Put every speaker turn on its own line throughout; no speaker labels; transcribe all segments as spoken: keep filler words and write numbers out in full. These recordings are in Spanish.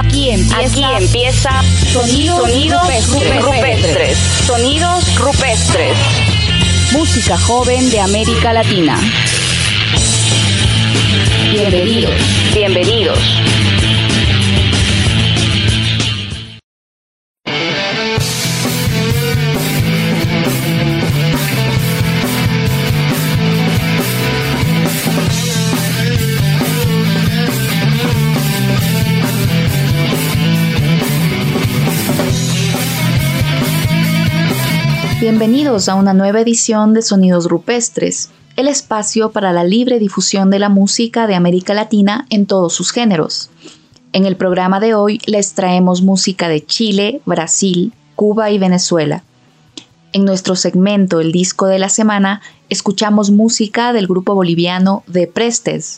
Aquí empieza,
aquí empieza
Sonidos,
Sonidos
Rupestres.
Rupestres. Sonidos Rupestres.
Música joven de América Latina. Bienvenidos.
Bienvenidos.
Bienvenidos a una nueva edición de Sonidos Rupestres, el espacio para la libre difusión de la música de América Latina en todos sus géneros. En el programa de hoy les traemos música de Chile, Brasil, Cuba y Venezuela. En nuestro segmento El Disco de la Semana, escuchamos música del grupo boliviano The Prestes.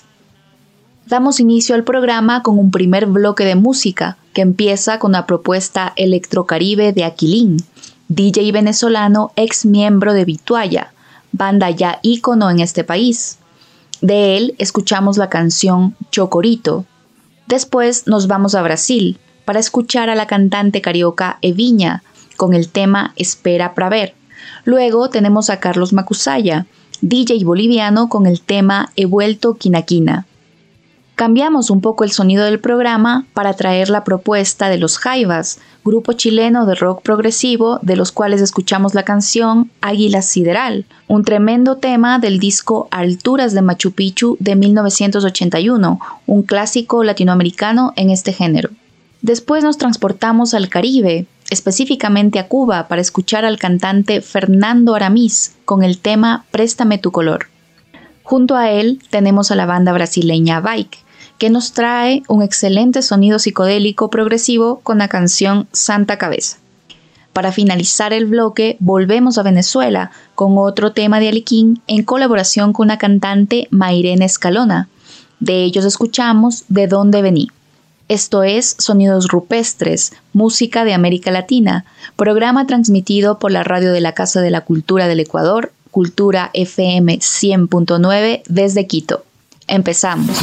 Damos inicio al programa con un primer bloque de música que empieza con la propuesta Electrocaribe de Aquilín, D J venezolano ex miembro de Vitualla, banda ya ícono en este país. De él escuchamos la canción Chocorito. Después nos vamos a Brasil para escuchar a la cantante carioca Eviña con el tema Espera pra ver. Luego tenemos a Carlos Macusaya, D J boliviano con el tema He vuelto Quinaquina. Cambiamos un poco el sonido del programa para traer la propuesta de Los Jaivas, grupo chileno de rock progresivo de los cuales escuchamos la canción Águila Sideral, un tremendo tema del disco Alturas de Machu Picchu de mil novecientos ochenta y uno, un clásico latinoamericano en este género. Después nos transportamos al Caribe, específicamente a Cuba, para escuchar al cantante Fernando Aramis con el tema Préstame tu color. Junto a él tenemos a la banda brasileña Bike, que nos trae un excelente sonido psicodélico progresivo con la canción Santa Cabeza. Para finalizar el bloque, volvemos a Venezuela con otro tema de Aliquín en colaboración con la cantante Mairena Escalona. De ellos escuchamos De Dónde Vení. Esto es Sonidos Rupestres, música de América Latina, programa transmitido por la Radio de la Casa de la Cultura del Ecuador, Cultura F M cien punto nueve desde Quito. Empezamos.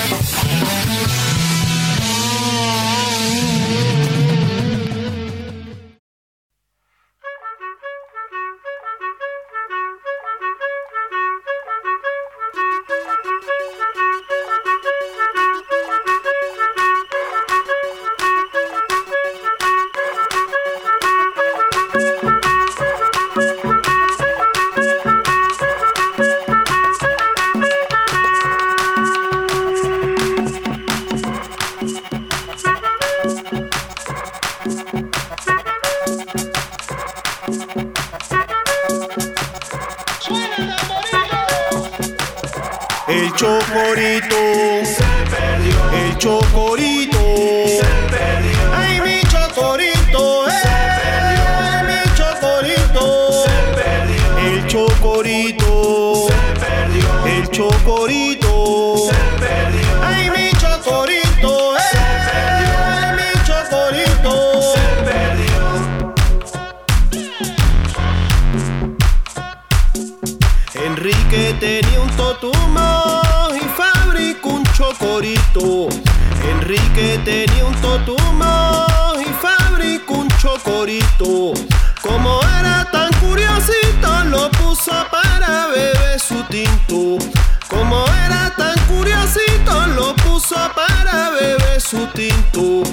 El chocorito se perdió. El chocorito se perdió. Ay, mi chocorito, eh. Se perdió. Ay, mi chocorito se perdió. El chocorito se perdió. El chocorito se perdió. Ay, mi chocorito, eh. Se perdió. Ay, mi chocorito se perdió. Enrique tenía un totumo y fabricó un chocorito. Enrique tenía un totumo y fabricó un chocorito. Como era tan curiosito, lo puso para beber su tinto. Como era tan curiosito, lo puso para beber su tinto.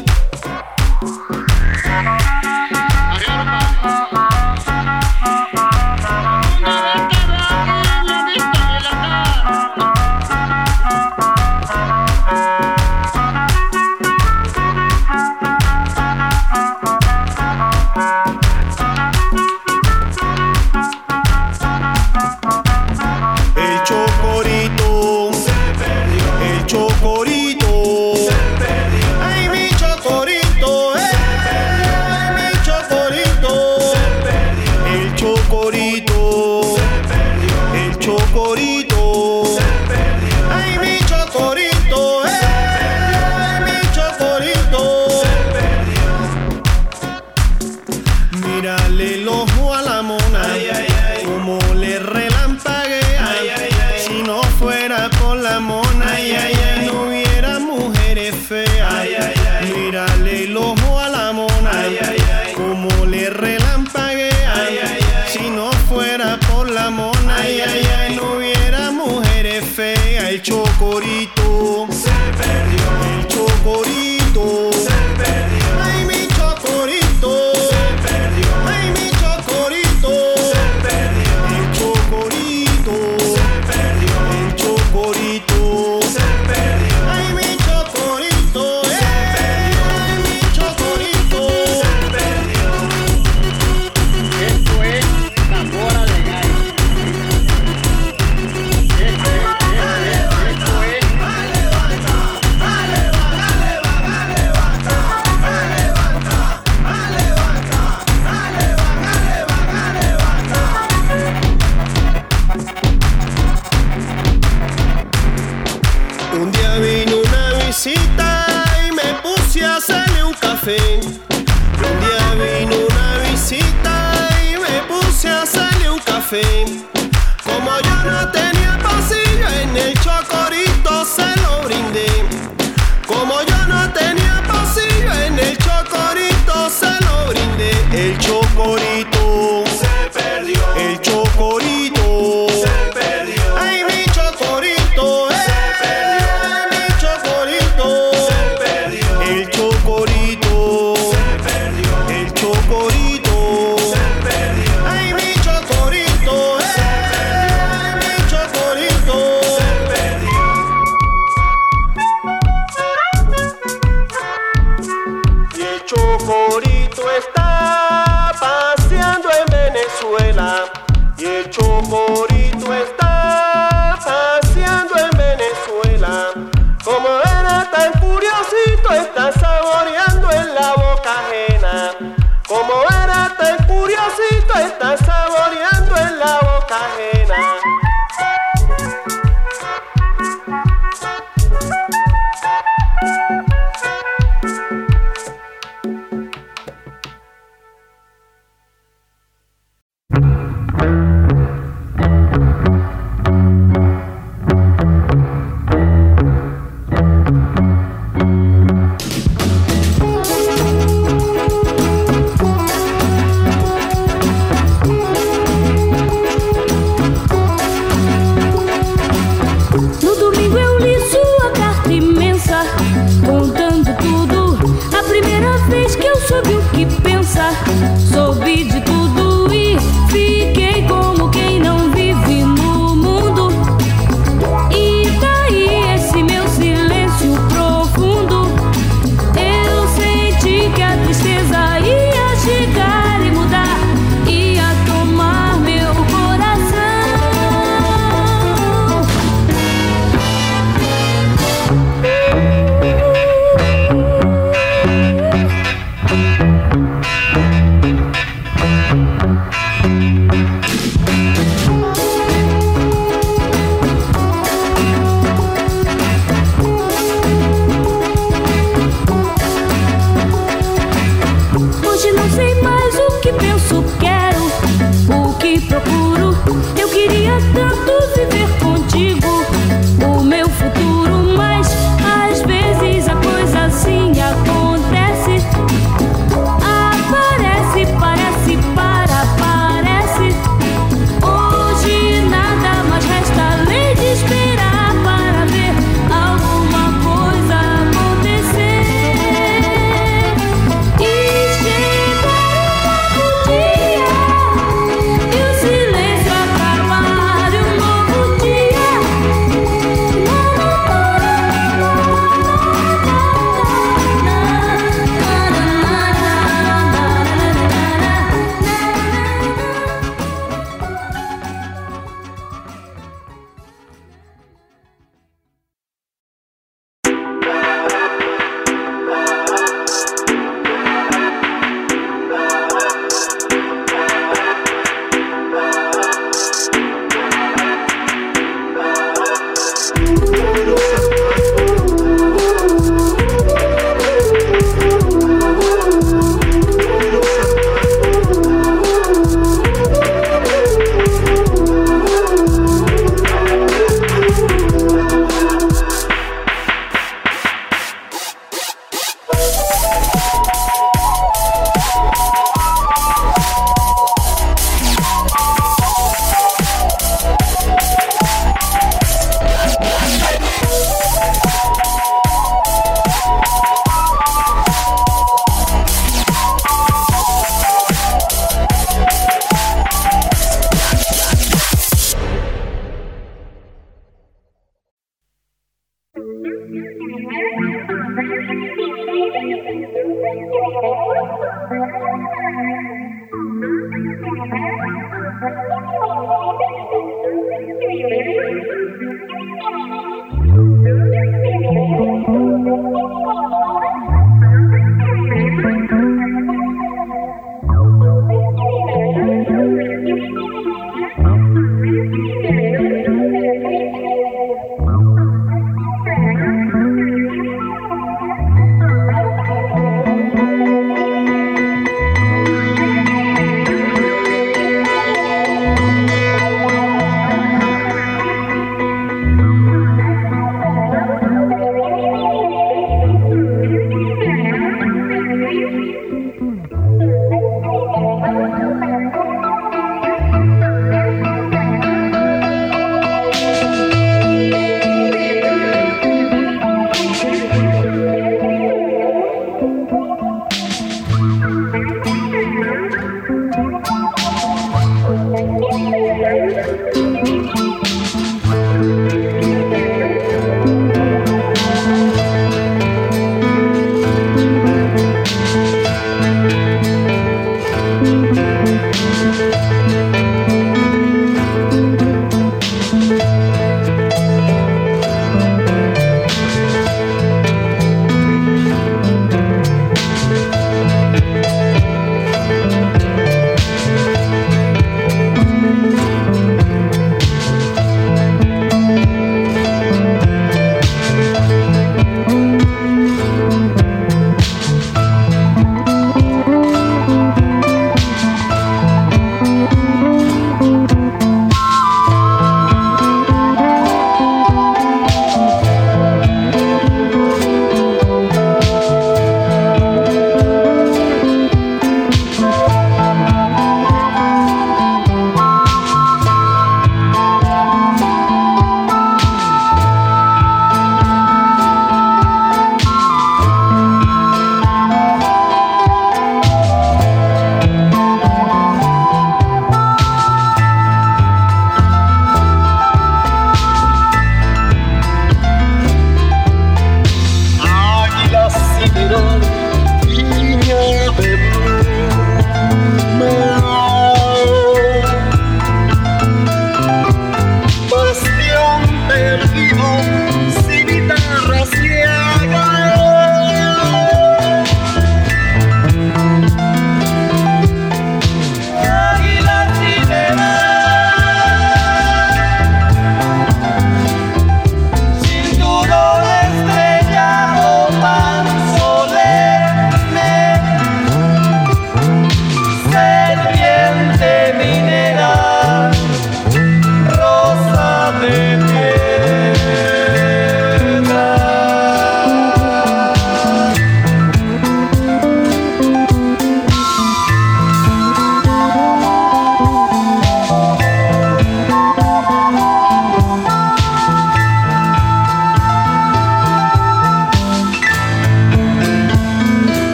la mona, ay, ay, ay, no hubiera mujeres feas. Ay, ay, ay, mírale El chocorito se perdió. El chocorito se perdió. Ay, mi chocorito se perdió. Ay, mi chocorito se perdió. El chocorito se perdió. El chocorito se perdió. Ay, mi chocorito se perdió. Ay, mi chocorito se perdió.
Esto es tambora de gallo. Esto es, esto es, esto es.
Un día vino una visita y me puse a hacerle un café. Un día vino una visita y me puse a hacerle un café. Como yo no tenía pasillo, en el chocorito se lo brindé. Como yo no tenía pasillo, en el chocorito se lo brindé. El chocorito se perdió. El chocorito se perdió. Ay, mi chocorito se perdió. Ay, mi chocorito se perdió. El chocorito se perdió. El chocorito se perdió. Ay, mi chocorito se perdió. Ay, mi chocorito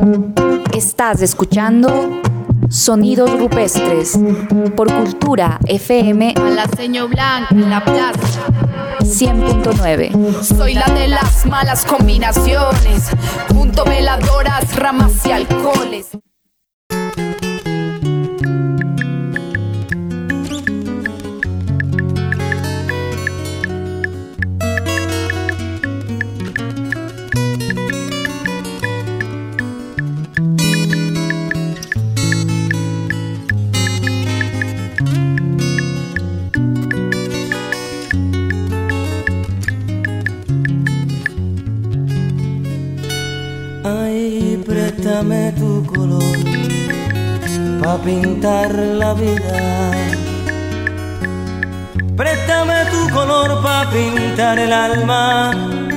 Estás escuchando Sonidos Rupestres por Cultura F M
A la seño blanca en la plaza.
cien punto nueve.
Soy la de las malas combinaciones, junto veladoras, ramas y alcoholes.
Ay, préstame tu color pa' pintar la vida. Préstame tu color pa' pintar el alma,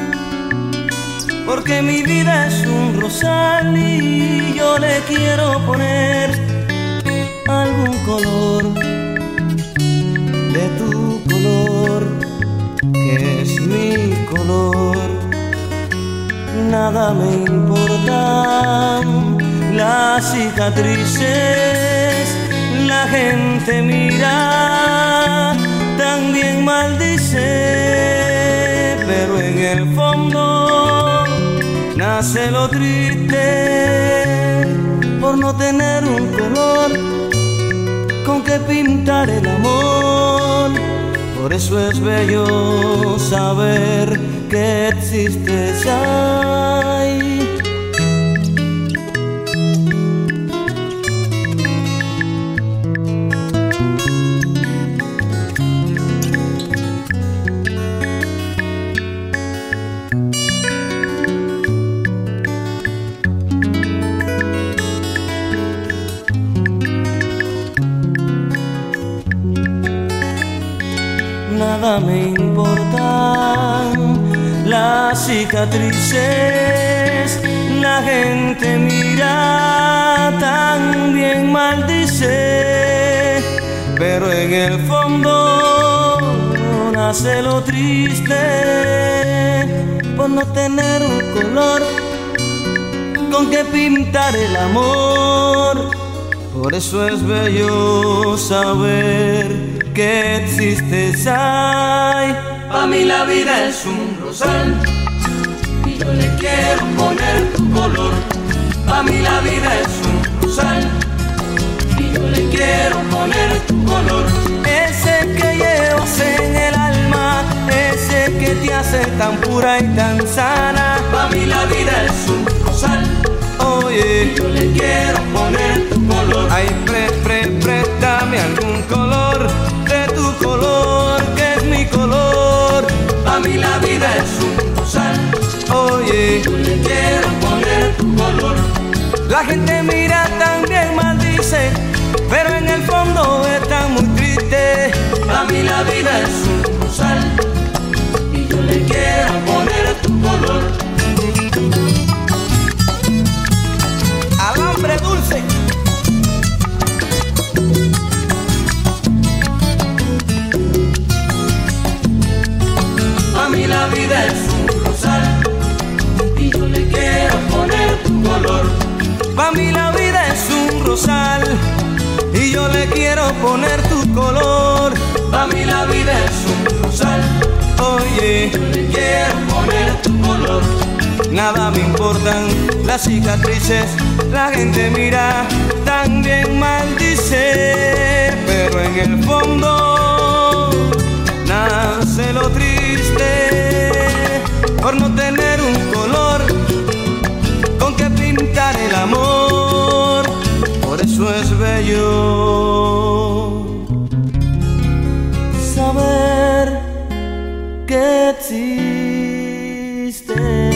porque mi vida es un rosal y yo le quiero poner algún color de tu color, que es mi color. Nada me importan las cicatrices, la gente mira, también maldice, pero en el fondo nace lo triste por no tener un color con que pintar el amor. Por eso es bello saber que existes ahí. Nada me importan las cicatrices, la gente mira, también maldice, pero en el fondo nace lo triste por no tener un color con que pintar el amor. Por eso es bello saber que existes ahí.
Pa' mí la vida es un rosal y yo le quiero poner tu color. Pa' mí la vida es un rosal y yo le quiero poner tu color.
Ese que llevas en el alma, ese que te hace tan pura y tan sana.
Pa' mí la vida es un rosal,
oye,
y yo le quiero poner tu color.
Ay, pre, pre, préstame algún color de tu color, que es mi color.
Pa' mí la vida es un rosal,
oye,
y yo le quiero poner tu color.
La gente mira, también maldice, pero en el fondo está muy triste.
Pa' mí la vida es un rosal y yo le quiero poner tu color.
Alambre dulce.
Pa' mí la vida es un rosal y yo le quiero poner tu color.
Pa' mí la vida es un rosal y yo le quiero poner tu color.
Pa' mí la vida es un rosal,
oye,
yo le quiero poner tu color.
Nada me importan las cicatrices, la gente mira, también maldice, pero en el fondo nace lo triste por no tener un color con que pintar el amor. Por eso es bello saber que existe.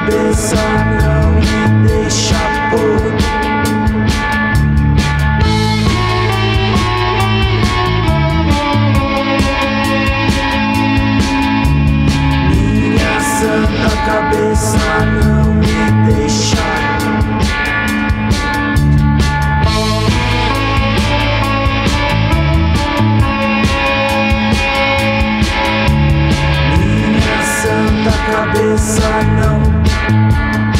cabeça, não me deixa pôr. Minha santa cabeça, não me deixa. Minha santa cabeça, não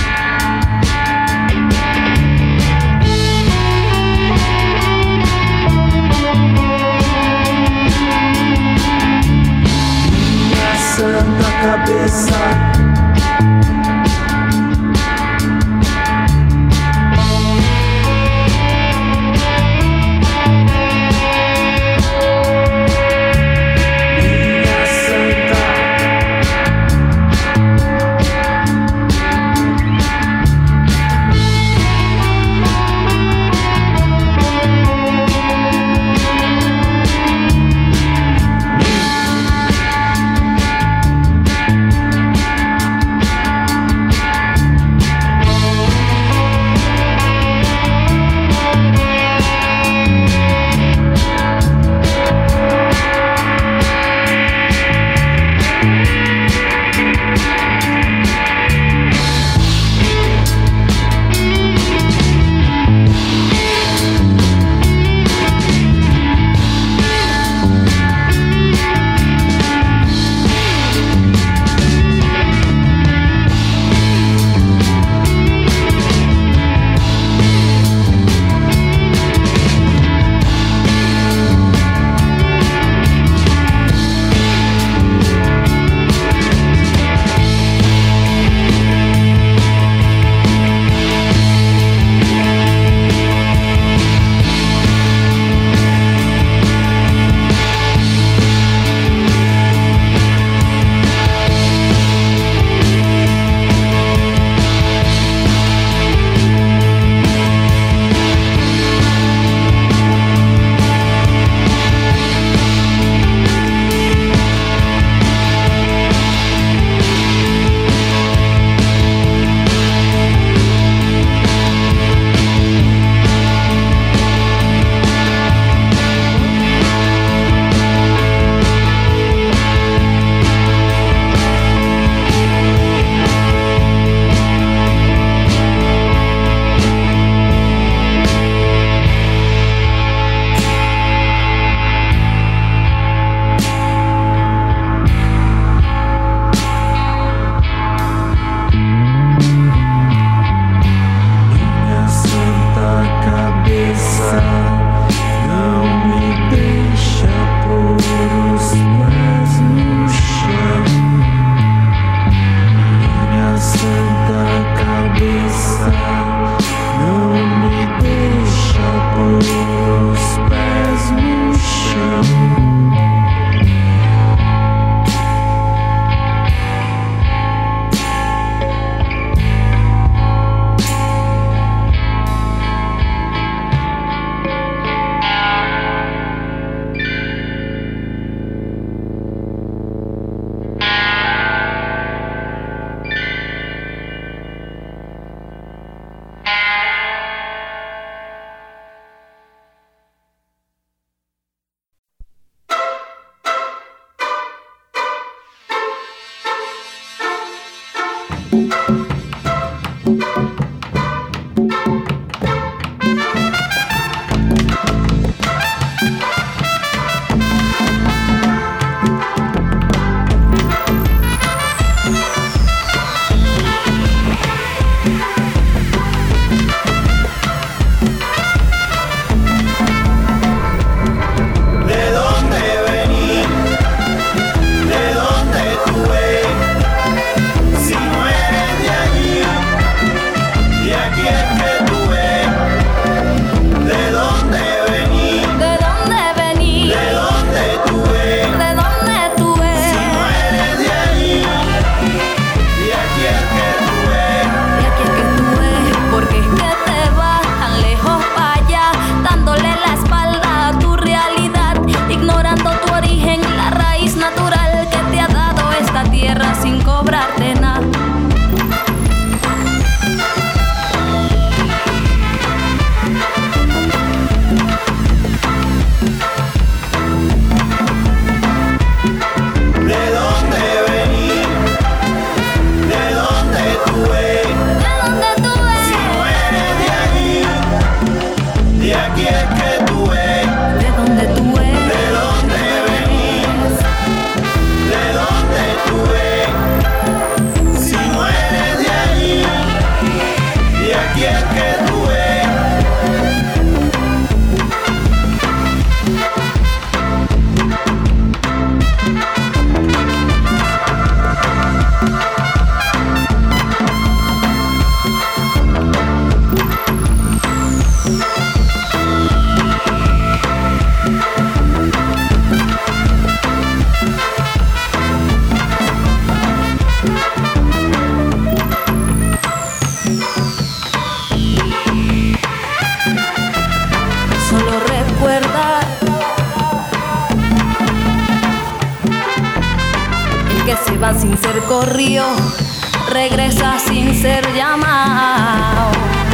sin ser corrido, regresa sin ser llamado.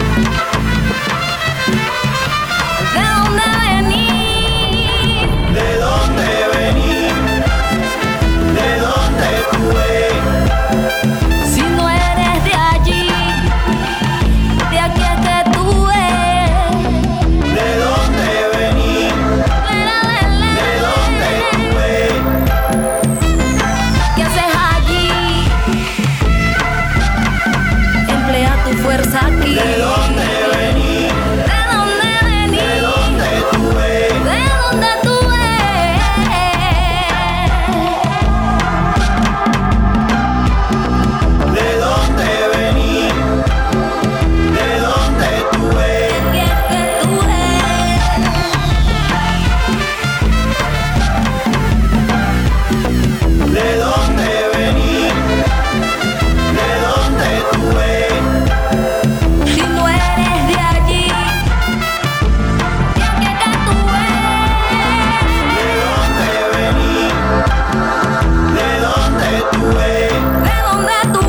¿De dónde venís?
¿De dónde venís? ¿De dónde tú eres?
Si no eres de allí, de aquí es que tú eres.
¿De dónde venís? ¿De dónde tú eres?
¿Qué haces allí? Emplea tu fuerza aquí.
¿De dónde venís?
¿De dónde venís?
¿De dónde tú eres?
¿De dónde tú eres?
¿De dónde venís? ¿De dónde tú eres?
¿Qué es que tú eres?
¿De dónde venís? ¿De dónde tú eres?
Si no eres de allí, ¿qué es que tú eres?
¿De dónde venís? ¿De dónde tú eres?
¿De dónde tú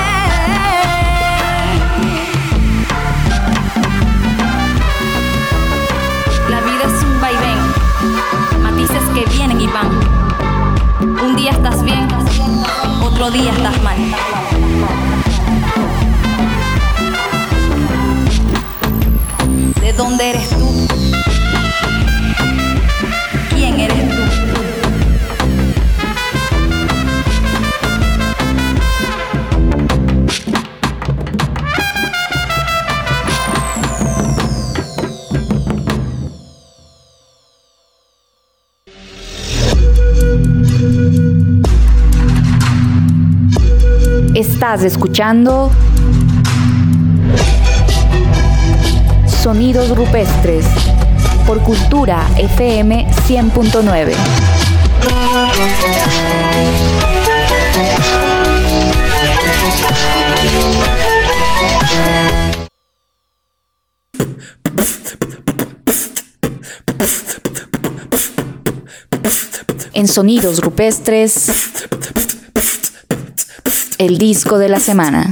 eres? La vida es un vaivén, matices que vienen y van. Un día estás bien, otro día estás mal. ¿De dónde eres tú? ¿Quién eres tú?
Estás escuchando Sonidos Rupestres por Cultura F M cien punto nueve. En Sonidos Rupestres, el disco de la semana.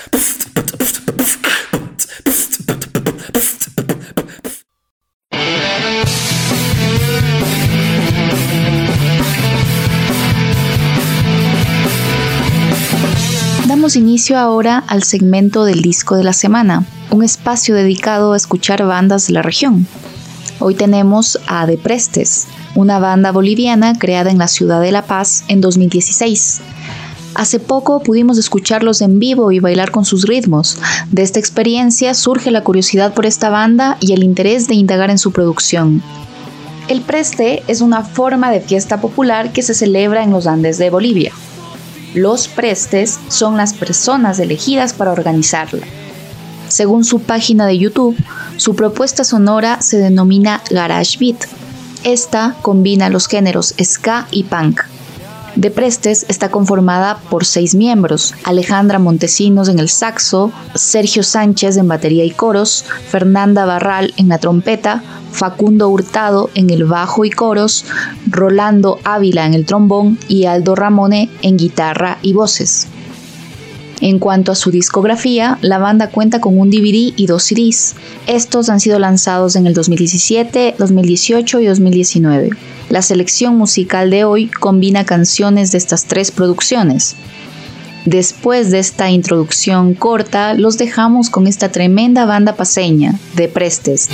Damos inicio ahora al segmento del disco de la semana, un espacio dedicado a escuchar bandas de la región. Hoy tenemos a De Prestes, una banda boliviana creada en la ciudad de La Paz en dos mil dieciséis. Hace poco pudimos escucharlos en vivo y bailar con sus ritmos. De esta experiencia surge la curiosidad por esta banda y el interés de indagar en su producción. El preste es una forma de fiesta popular que se celebra en los Andes de Bolivia. Los prestes son las personas elegidas para organizarla. Según su página de YouTube, su propuesta sonora se denomina Garage Beat. Esta combina los géneros ska y punk. De Prestes está conformada por seis miembros: Alejandra Montesinos en el saxo, Sergio Sánchez en batería y coros, Fernanda Barral en la trompeta, Facundo Hurtado en el bajo y coros, Rolando Ávila en el trombón y Aldo Ramone en guitarra y voces. En cuanto a su discografía, la banda cuenta con un D V D y dos C Ds. Estos han sido lanzados en el dos mil diecisiete, dos mil dieciocho y dos mil diecinueve. La selección musical de hoy combina canciones de estas tres producciones. Después de esta introducción corta, los dejamos con esta tremenda banda paceña, De Prestes.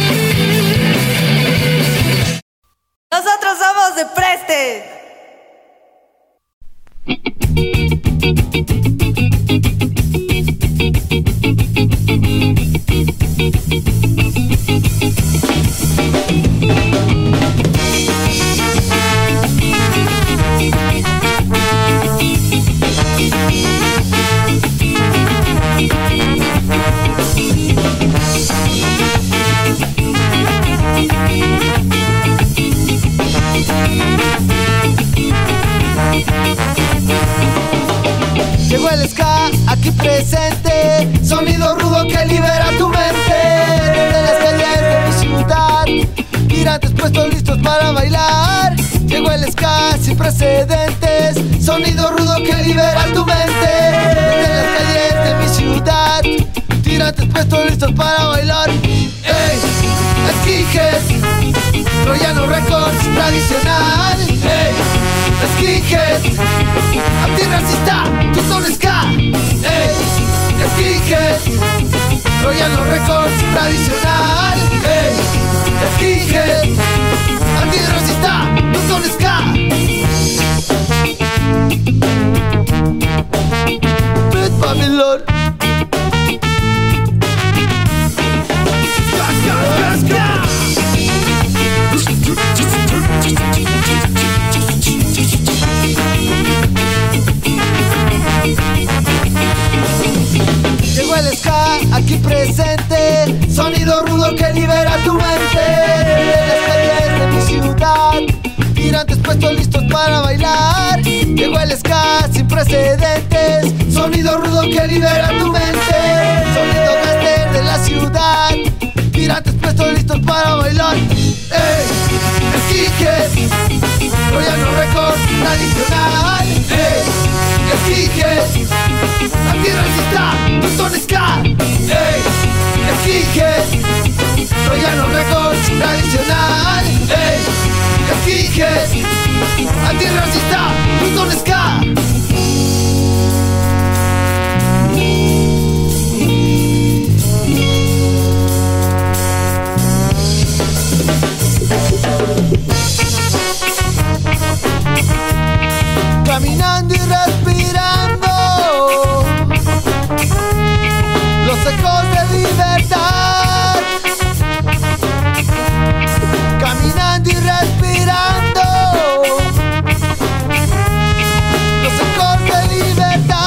Nosotros somos De Prestes.
Llegó el ska aquí presente, sonido rudo que libera tu mente. Desde las calles de mi ciudad, tirantes puestos listos para bailar. Llegó
Llegó el ska sin precedentes, sonido rudo que libera tu mente. Desde las calles de mi ciudad, tirantes puestos listos para bailar. Ey, skinhead, Troyano Records tradicional. Ey, skinhead, antirracista, tu son ska. Ey, skinhead, Troyano Records tradicional. Ey, skinhead, antirracista, tu son ska. Pet Babylon. Llegó el ska aquí presente, sonido rudo que libera tu mente. En las calles de mi ciudad, tirantes puestos listos para bailar. Llegó el ska sin precedentes, sonido rudo que libera tu mente. Sonido gaster de la ciudad, tirantes puestos listos para bailar. Ey, skinhead, Troyano Records tradicional. Ey, skinhead, antirracista, tu son ska. Ey, skinhead, Troyano Records tradicional. Ey, skinhead, antirracista, tu son ska. Caminando y respirando los ecos de libertad. Caminando y respirando los ecos de libertad.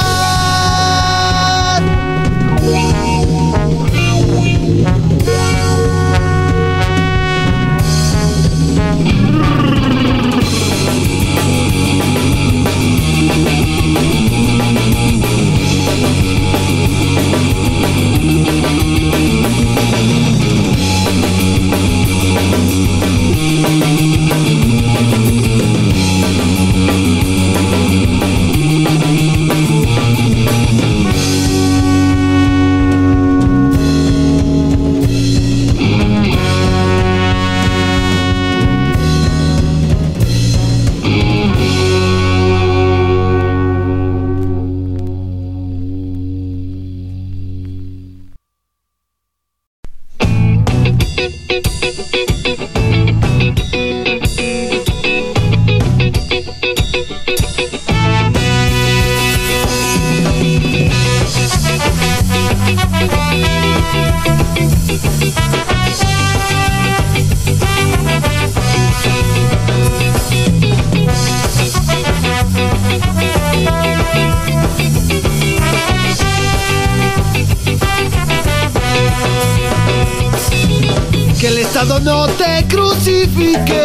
Que el Estado no te crucifique,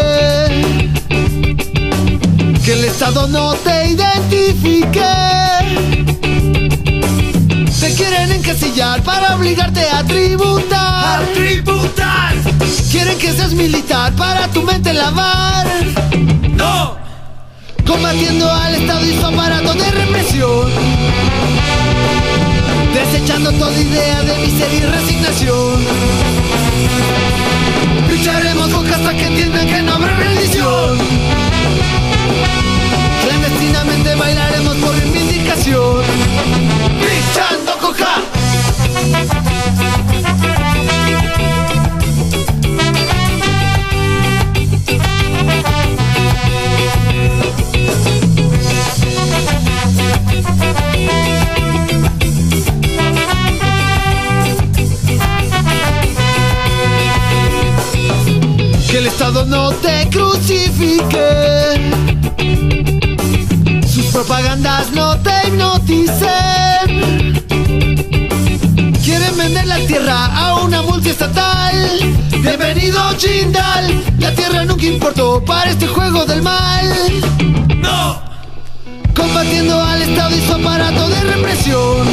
que el Estado no te identifique. Te quieren encasillar para obligarte a tributar, a tributar. Quieren que seas militar para tu mente lavar. No. Combatiendo al Estado y su aparato de represión, desechando toda idea de miseria y resignación. Lucharemos con hasta que entiendan que no habrá rendición. Clandestinamente bailaremos por reivindicación. Pichando coja. Que el Estado no te crucifique, sus propagandas no te hipnoticen. Quieren vender la tierra a una multiestatal. Bienvenido Jindal, la tierra nunca importó para este juego del mal. No. Combatiendo al Estado y su aparato de represión,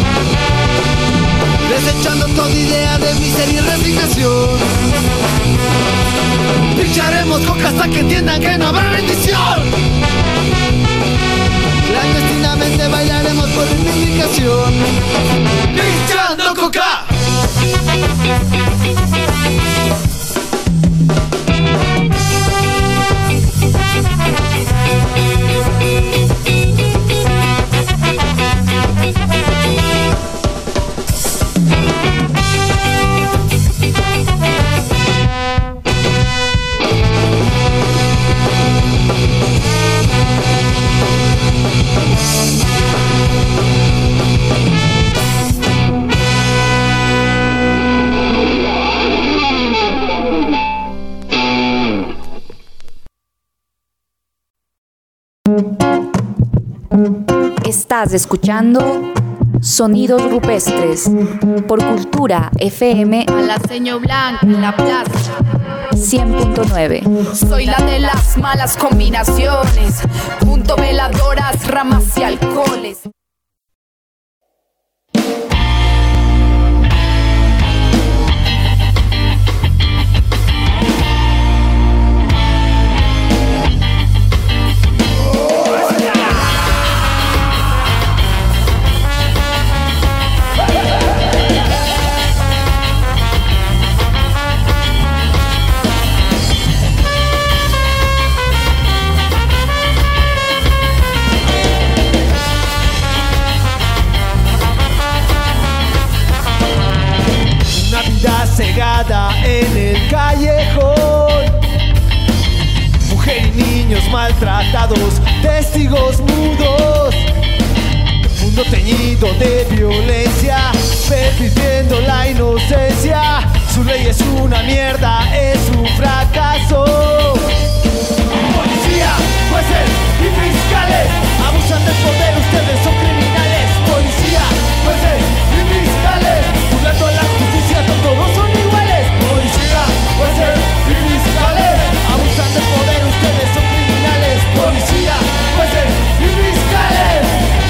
desechando toda idea de miseria y resignación. Picharemos coca hasta que entiendan que no habrá rendición. por reivindicación.
Pinchando coca.
Estás escuchando Sonidos Rupestres por Cultura F M
A la señor Blanca en la plaza
cien punto nueve.
Soy la de las malas combinaciones, junto veladoras, ramas y alcoholes.
Cegada en el callejón, mujer y niños maltratados, testigos mudos, mundo teñido de violencia, perdiendo la inocencia. Su ley es una mierda, es un fracaso. Policía, jueces y fiscales abusan del poder, ustedes son criminales. Policía, jueces y fiscales burlando la justicia, todos son iguales. Policía, jueces y fiscales abusan del poder, ustedes son criminales. Policía, jueces y fiscales.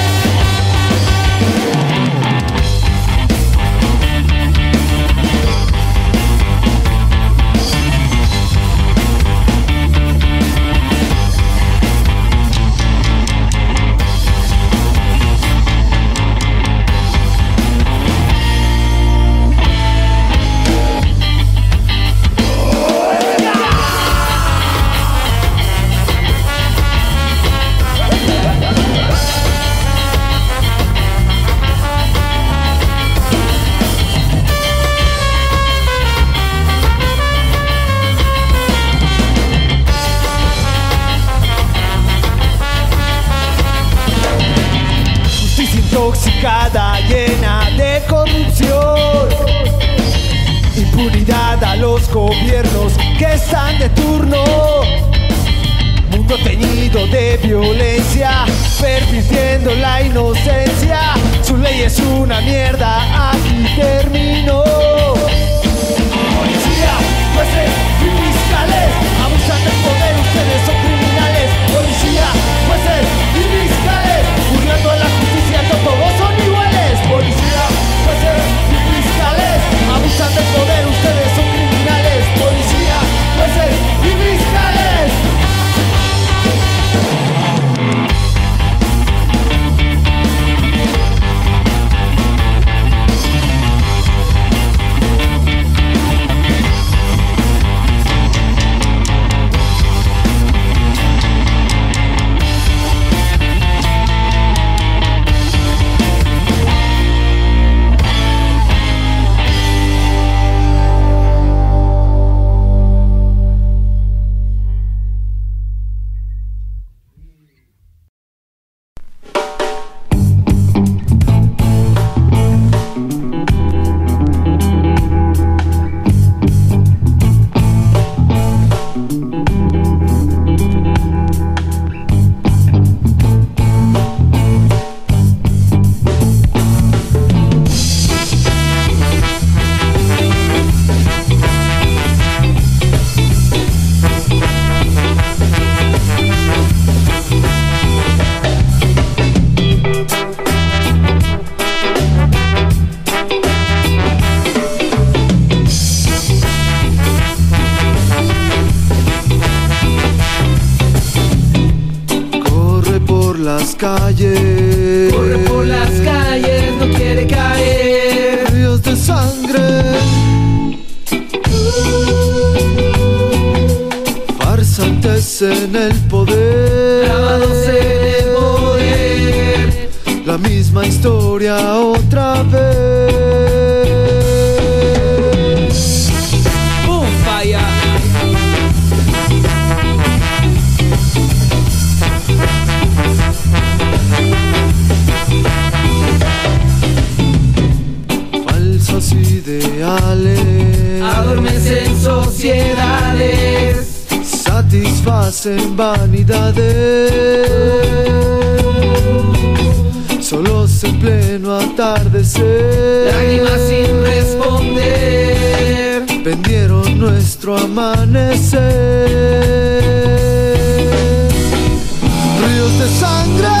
Intoxicada, llena de corrupción, impunidad a los gobiernos que están de turno, mundo teñido de violencia, pervirtiendo la inocencia. Su ley es una mierda, aquí terminó. Policía, jueces y fiscales abusan del poder, ustedes son criminales. Policía, jueces y fiscales burlando la justicia, todos son iguales. Policía, jueces y fiscales abusan del poder, ustedes son criminales. Policía, jueces y fiscales. las calles,
corre por las calles, no quiere caer.
Ríos de sangre, farsantes en el poder,
grabados en el poder.
La misma historia otra vez.
¡Boom, falla!
Falsos ideales
adormecen sociedades,
satisfacen vanidades, solos en pleno atardecer,
lágrimas sin responder,
vendieron nuestro amanecer. Ríos de sangre,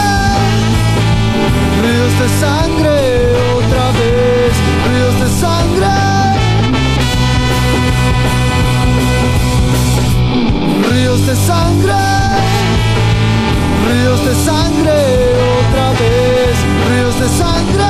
ríos de sangre, otra vez, ríos de sangre, ríos de sangre, ríos de sangre, otra vez, ríos de sangre.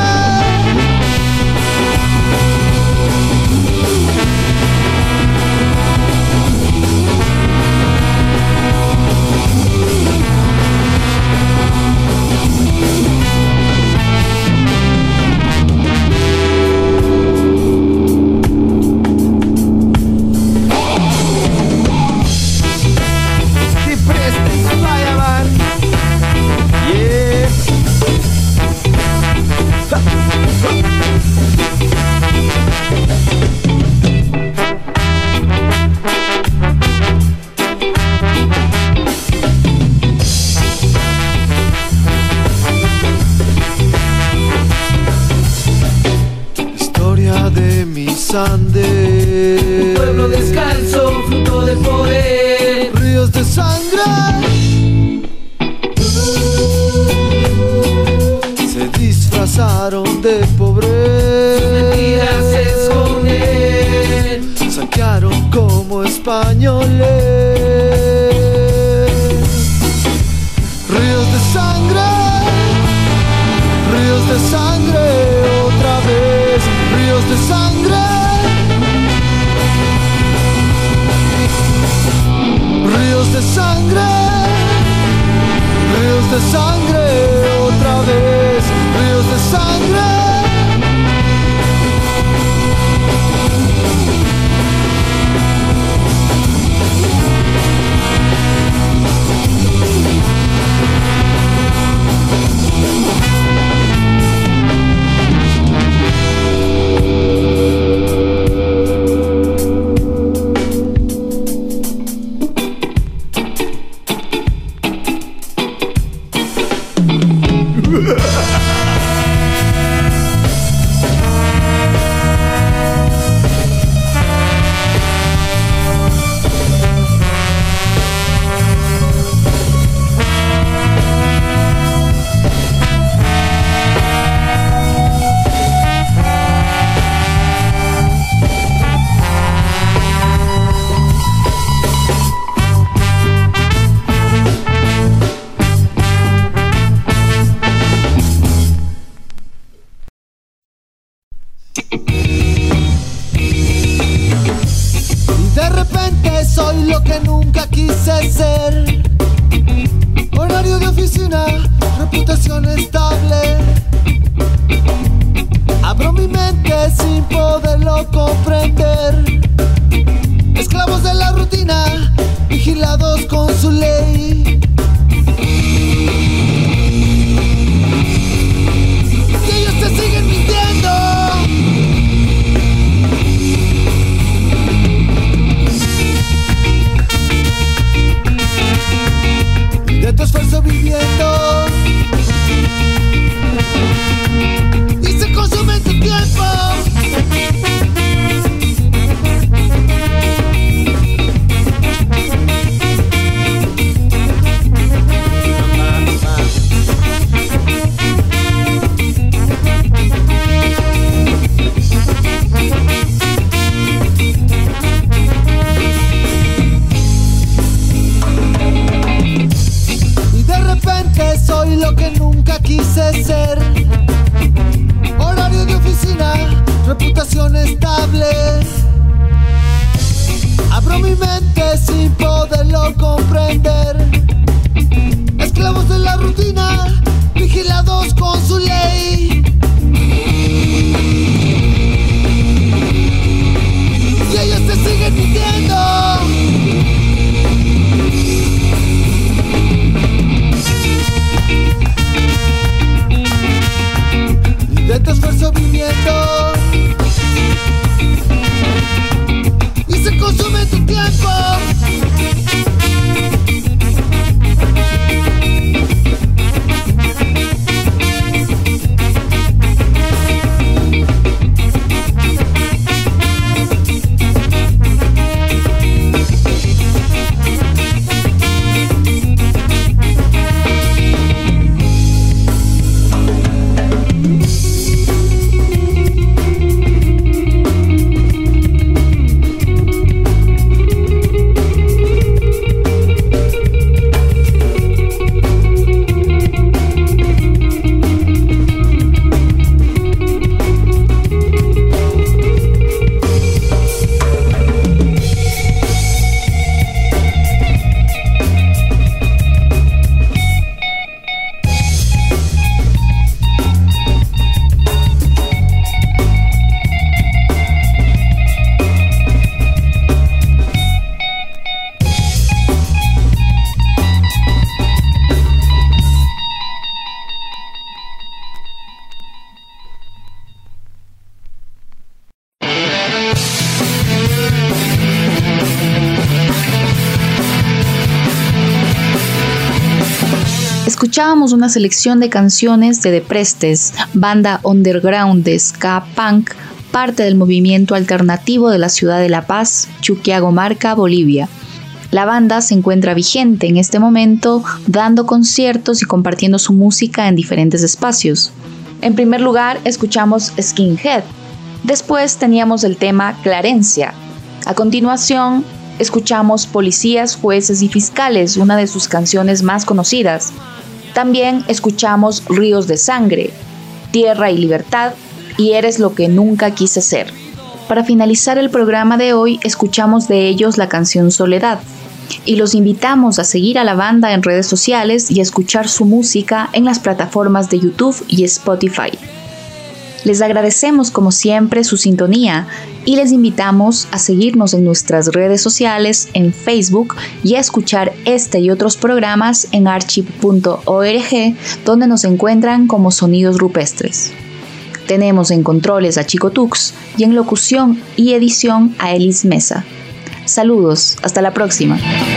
Andes, un pueblo descalzo, fruto del poder,
ríos de sangre, se disfrazaron de pobreza,
sus mentiras se esconden,
saquearon como españoles. Ríos de sangre, ríos de sangre, otra vez, ríos de sangre. Ríos de sangre, ríos de sangre, otra vez, ríos de sangre. quise ser. Horario de oficina, reputación estable. Abro mi mente sin poderlo comprender. Esclavos de la rutina, vigilados con su ley. Y ellos te siguen mintiendo. Y de tu esfuerzo viviendo, y se consume tu tiempo.
Escuchábamos una selección de canciones de The Prestes, banda underground de ska punk, parte del movimiento alternativo de la ciudad de La Paz, Chuquiagomarca, Bolivia. La banda se encuentra vigente en este momento, dando conciertos y compartiendo su música en diferentes espacios. En primer lugar, escuchamos Skinhead. Después teníamos el tema Clarencia. A continuación, escuchamos Policías, Jueces y Fiscales, una de sus canciones más conocidas. También escuchamos Ríos de Sangre, Tierra y Libertad y Eres lo que nunca quise ser. Para finalizar el programa de hoy, escuchamos de ellos la canción Soledad y los invitamos a seguir a la banda en redes sociales y a escuchar su música en las plataformas de YouTube y Spotify. Les agradecemos como siempre su sintonía y les invitamos a seguirnos en nuestras redes sociales en Facebook y a escuchar este y otros programas en archive punto org, donde nos encuentran como Sonidos Rupestres. Tenemos en controles a Chico Tux y en locución y edición a Elis Mesa. Saludos, hasta la próxima.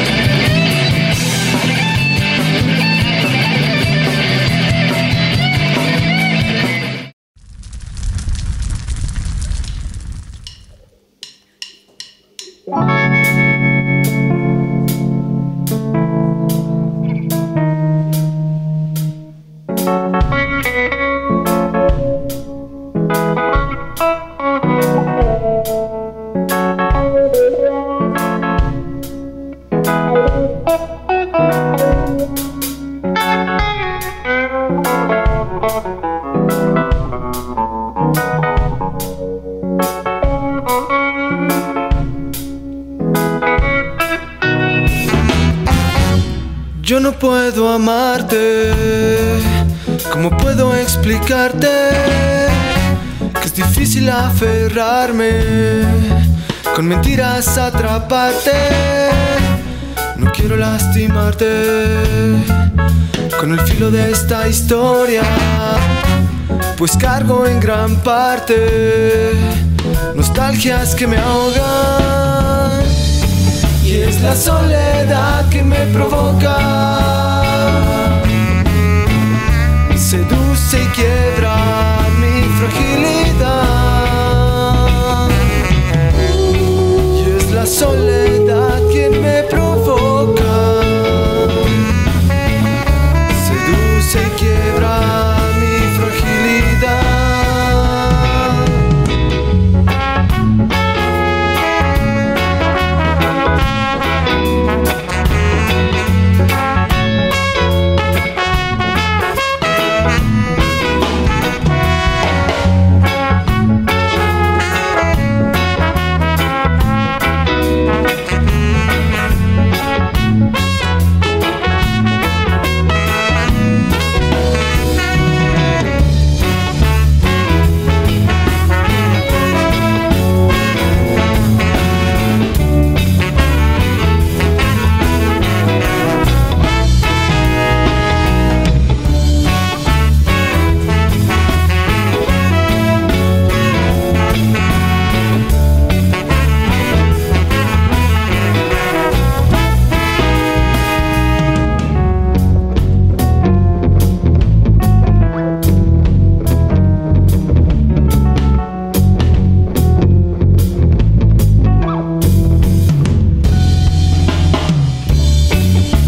Yo no puedo amarte, ¿cómo puedo explicarte? Que es difícil aferrarme, con mentiras atraparte. No quiero lastimarte, con el filo de esta historia, pues cargo en gran parte nostalgias que me ahogan. Y es la soledad que me provoca, seduce y quiebra mi fragilidad. Y es la soledad que me provoca, seduce y quiebra mi fragilidad.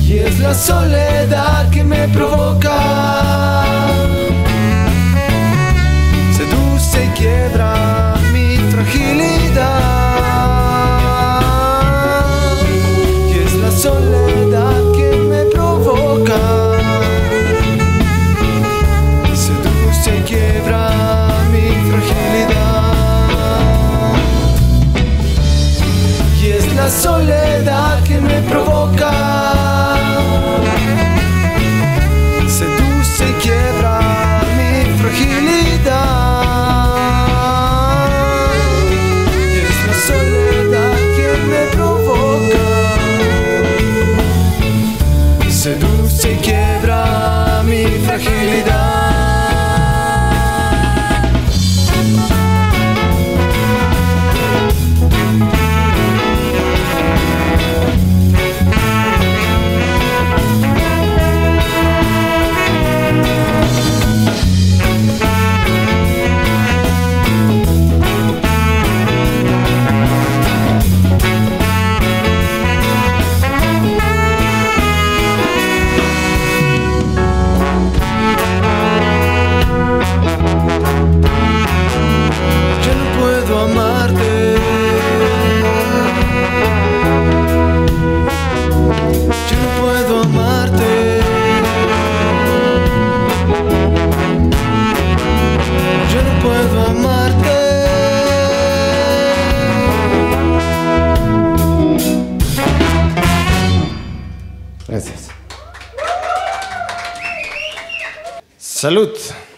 y es la soledad que me provoca. Seduce y quiebra mi fragilidad, y es la soledad que me provoca. Seduce y quiebra mi fragilidad, y es la soledad que me provoca. Seduce y quiebra mi fragilidad, y es la soledad que me provoca. Seduce y quiebra mi fragilidad.
Gracias. Salud.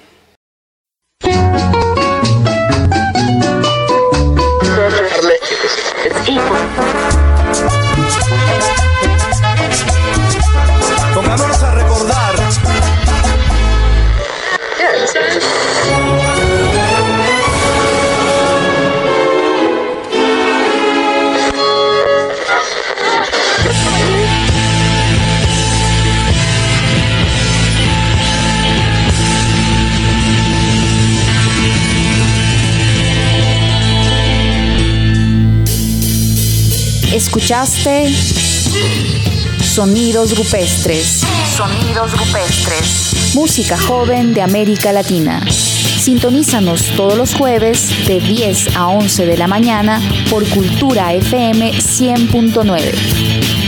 Pongámonos a recordar.
Escuchaste Sonidos Rupestres. Sonidos Rupestres. Música joven de América Latina. Sintonízanos todos los jueves de diez a once de la mañana por Cultura F M cien punto nueve.